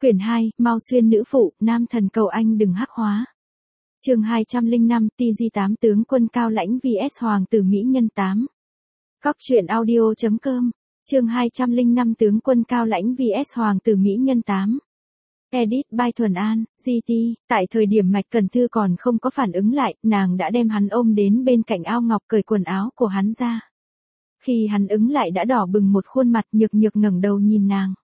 Quyển 2, Mao Xuyên nữ phụ, nam thần cầu anh đừng hắc hóa. Chương 205, TG8 tướng quân cao lãnh vs hoàng tử mỹ nhân 8. Cóc truyện audio.com. Chương 205 tướng quân cao lãnh vs hoàng tử mỹ nhân 8. Edit by Thuần An, GT. Tại thời điểm Mạch Cần Thư còn không có phản ứng lại, nàng đã đem hắn ôm đến bên cạnh ao ngọc cởi quần áo của hắn ra. Khi hắn ứng lại đã đỏ bừng một khuôn mặt, nhược nhược ngẩng đầu nhìn nàng.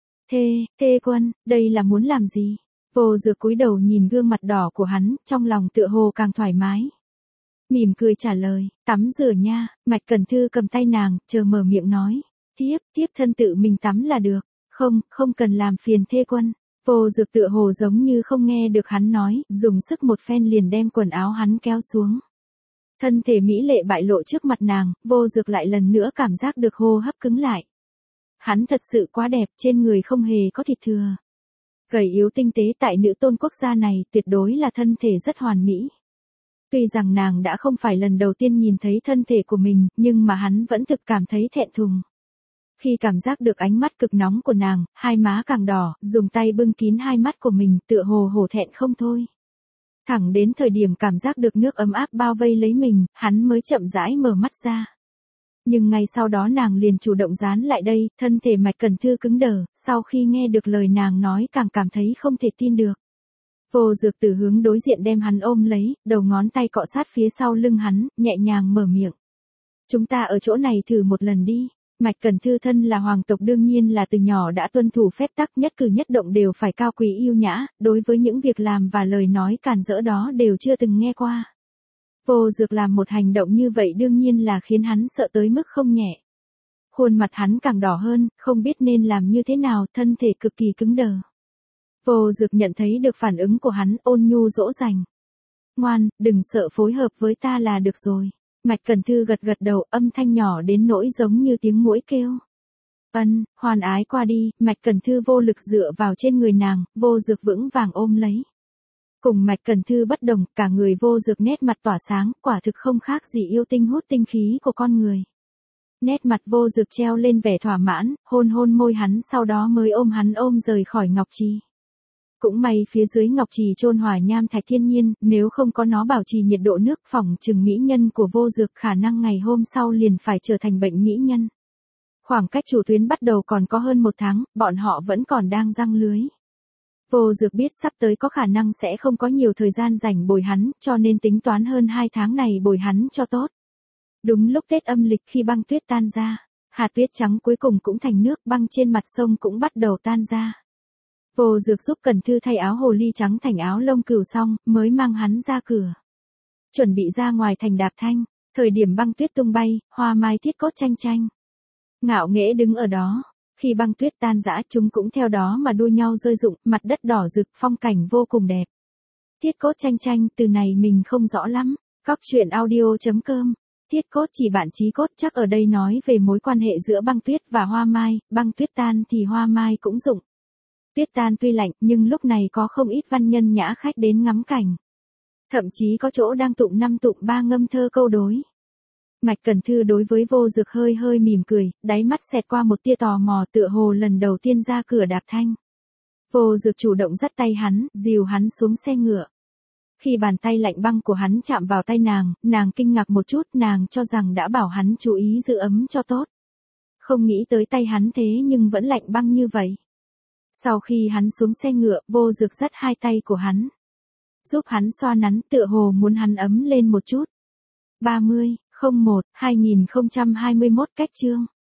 Thê quân, đây là muốn làm gì? Vô Dược cúi đầu nhìn gương mặt đỏ của hắn, trong lòng tựa hồ càng thoải mái. Mỉm cười trả lời, tắm rửa nha. Mạch Cần Thư cầm tay nàng, chờ mở miệng nói. Tiếp thân tự mình tắm là được. Không cần làm phiền thê quân. Vô Dược tựa hồ giống như không nghe được hắn nói, dùng sức một phen liền đem quần áo hắn kéo xuống. Thân thể mỹ lệ bại lộ trước mặt nàng, Vô Dược lại lần nữa cảm giác được hô hấp cứng lại. Hắn thật sự quá đẹp, trên người không hề có thịt thừa. Gầy yếu tinh tế tại nữ tôn quốc gia này tuyệt đối là thân thể rất hoàn mỹ. Tuy rằng nàng đã không phải lần đầu tiên nhìn thấy thân thể của mình, nhưng mà hắn vẫn thực cảm thấy thẹn thùng. Khi cảm giác được ánh mắt cực nóng của nàng, hai má càng đỏ, dùng tay bưng kín hai mắt của mình, tựa hồ hổ thẹn không thôi. Thẳng đến thời điểm cảm giác được nước ấm áp bao vây lấy mình, hắn mới chậm rãi mở mắt ra. Nhưng ngay sau đó nàng liền chủ động dán lại đây, thân thể Mạch Cần Thư cứng đờ, sau khi nghe được lời nàng nói càng cảm thấy không thể tin được. Vô Dược từ hướng đối diện đem hắn ôm lấy, đầu ngón tay cọ sát phía sau lưng hắn, nhẹ nhàng mở miệng. Chúng ta ở chỗ này thử một lần đi. Mạch Cần Thư thân là hoàng tộc đương nhiên là từ nhỏ đã tuân thủ phép tắc, nhất cử nhất động đều phải cao quý yêu nhã, đối với những việc làm và lời nói càn rỡ đó đều chưa từng nghe qua. Vô Dược làm một hành động như vậy đương nhiên là khiến hắn sợ tới mức không nhẹ. Khuôn mặt hắn càng đỏ hơn, không biết nên làm như thế nào, thân thể cực kỳ cứng đờ. Vô Dược nhận thấy được phản ứng của hắn, ôn nhu dỗ dành. Ngoan, đừng sợ, phối hợp với ta là được rồi. Mạch Cần Thư gật gật đầu, âm thanh nhỏ đến nỗi giống như tiếng muỗi kêu. Hoan ái qua đi. Mạch Cần Thư vô lực dựa vào trên người nàng, Vô Dược vững vàng ôm lấy. Cùng Mạch Cần Thư bất đồng, cả người Vô Dược nét mặt tỏa sáng, quả thực không khác gì yêu tinh hút tinh khí của con người. Nét mặt Vô Dược treo lên vẻ thỏa mãn, hôn môi hắn, sau đó mới ôm hắn rời khỏi ngọc trì. Cũng may phía dưới ngọc trì chôn hỏa nham thạch thiên nhiên, nếu không có nó bảo trì nhiệt độ nước, phỏng chừng mỹ nhân của Vô Dược khả năng ngày hôm sau liền phải trở thành bệnh mỹ nhân. Khoảng cách chủ tuyến bắt đầu còn có hơn 1 tháng, bọn họ vẫn còn đang giăng lưới. Vô Dược biết sắp tới có khả năng sẽ không có nhiều thời gian rảnh bồi hắn, cho nên tính toán hơn 2 tháng này bồi hắn cho tốt. Đúng lúc Tết âm lịch, khi băng tuyết tan ra, hạt tuyết trắng cuối cùng cũng thành nước, băng trên mặt sông cũng bắt đầu tan ra. Vô Dược giúp Cần Thư thay áo hồ ly trắng thành áo lông cừu xong, mới mang hắn ra cửa. Chuẩn bị ra ngoài thành Đạp Thanh, thời điểm băng tuyết tung bay, Hoa Mai Thiết Cốt tranh. Ngạo nghễ đứng ở đó, khi băng tuyết tan rã chúng cũng theo đó mà đua nhau rơi rụng, mặt đất đỏ rực, phong cảnh vô cùng đẹp. Thiết Cốt tranh, từ này mình không rõ lắm. Cóc truyện audio.com. Thiết Cốt chỉ bạn chí cốt, chắc ở đây nói về mối quan hệ giữa băng tuyết và hoa mai, băng tuyết tan thì hoa mai cũng rụng. Tuyết tan tuy lạnh, nhưng lúc này có không ít văn nhân nhã khách đến ngắm cảnh. Thậm chí có chỗ đang tụng 5 tụng 3 ngâm thơ câu đối. Mạch Cần Thư đối với Vô Dược hơi mỉm cười, đáy mắt xẹt qua một tia tò mò, tựa hồ lần đầu tiên ra cửa Đạp Thanh. Vô Dược chủ động dắt tay hắn, dìu hắn xuống xe ngựa. Khi bàn tay lạnh băng của hắn chạm vào tay nàng kinh ngạc một chút, nàng cho rằng đã bảo hắn chú ý giữ ấm cho tốt. Không nghĩ tới tay hắn thế nhưng vẫn lạnh băng như vậy. Sau khi hắn xuống xe ngựa, Vô Dược dắt hai tay của hắn, giúp hắn xoa nắn, tựa hồ muốn hắn ấm lên một chút. 30/01/2021 cách chương